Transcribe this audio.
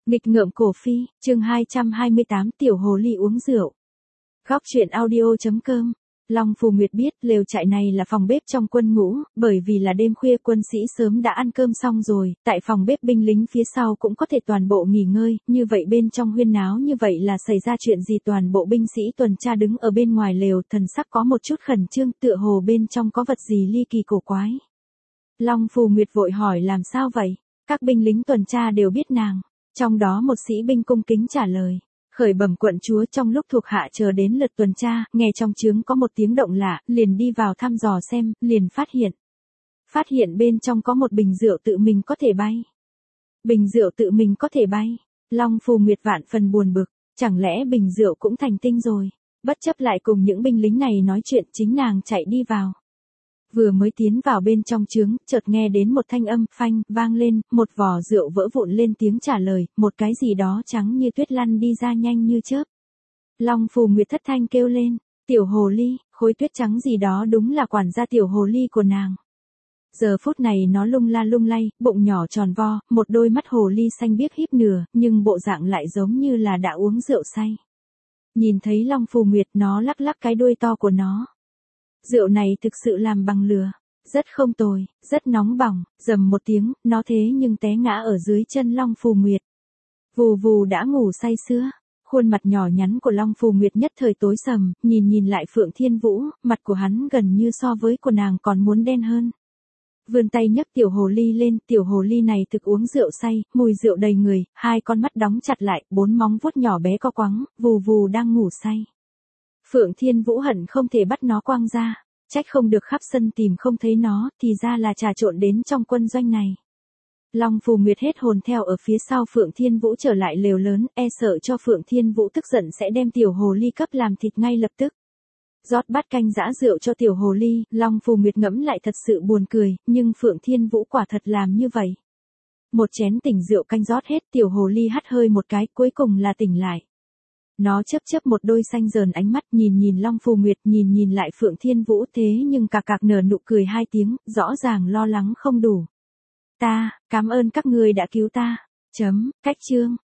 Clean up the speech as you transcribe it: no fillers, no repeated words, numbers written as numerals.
Nghịch ngợm cổ phi, chương 228 tiểu hồ ly uống rượu. Góc truyện audio.com. Long Phù Nguyệt biết lều trại này là phòng bếp trong quân ngũ, bởi vì là đêm khuya quân sĩ sớm đã ăn cơm xong rồi, tại phòng bếp binh lính phía sau cũng có thể toàn bộ nghỉ ngơi, như vậy bên trong huyên náo như vậy là xảy ra chuyện gì? Toàn bộ binh sĩ tuần tra đứng ở bên ngoài lều, thần sắc có một chút khẩn trương, tựa hồ bên trong có vật gì ly kỳ cổ quái. Long Phù Nguyệt vội hỏi làm sao vậy? Các binh lính tuần tra đều biết nàng. Trong đó một sĩ binh cung kính trả lời, khởi bẩm quận chúa, trong lúc thuộc hạ chờ đến lượt tuần tra, nghe trong trướng có một tiếng động lạ, liền đi vào thăm dò xem, liền phát hiện bên trong có một bình rượu tự mình có thể bay. Bình rượu tự mình có thể bay. Long Phù Nguyệt vạn phần buồn bực, chẳng lẽ bình rượu cũng thành tinh rồi? Bất chấp lại cùng những binh lính này nói chuyện, chính nàng chạy đi vào. Vừa mới tiến vào bên trong trướng, chợt nghe đến một thanh âm phanh vang lên, một vò rượu vỡ vụn lên tiếng trả lời, một cái gì đó trắng như tuyết lăn đi ra nhanh như chớp. Long Phù Nguyệt thất thanh kêu lên, tiểu hồ ly, khối tuyết trắng gì đó đúng là quản gia tiểu hồ ly của nàng. Giờ phút này nó lung la lung lay, bụng nhỏ tròn vo, một đôi mắt hồ ly xanh biếc híp nửa, nhưng bộ dạng lại giống như là đã uống rượu say. Nhìn thấy Long Phù Nguyệt, nó lắc lắc cái đuôi to của nó. Rượu này thực sự làm bằng lửa, rất không tồi, rất nóng bỏng, rầm một tiếng, nó thế nhưng té ngã ở dưới chân Long Phù Nguyệt. Vù vù đã ngủ say sưa, khuôn mặt nhỏ nhắn của Long Phù Nguyệt nhất thời tối sầm, nhìn lại Phượng Thiên Vũ, mặt của hắn gần như so với của nàng còn muốn đen hơn. Vươn tay nhấc tiểu hồ ly lên, tiểu hồ ly này thực uống rượu say, mùi rượu đầy người, hai con mắt đóng chặt lại, bốn móng vuốt nhỏ bé co quắng, vù vù đang ngủ say. Phượng Thiên Vũ hận không thể bắt nó quăng ra, trách không được khắp sân tìm không thấy nó, thì ra là trà trộn đến trong quân doanh này. Long Phù Nguyệt hết hồn theo ở phía sau Phượng Thiên Vũ trở lại lều lớn, e sợ cho Phượng Thiên Vũ tức giận sẽ đem tiểu hồ ly cấp làm thịt ngay lập tức. Rót bát canh giã rượu cho tiểu hồ ly, Long Phù Nguyệt ngẫm lại thật sự buồn cười, nhưng Phượng Thiên Vũ quả thật làm như vậy. Một chén tỉnh rượu canh rót hết, tiểu hồ ly hắt hơi một cái, cuối cùng là tỉnh lại. Nó chớp một đôi xanh dờn ánh mắt, nhìn Long Phù Nguyệt, nhìn lại Phượng Thiên Vũ, thế nhưng cạc nở nụ cười hai tiếng, rõ ràng lo lắng không đủ. Cảm ơn các ngươi đã cứu ta. Cách chương.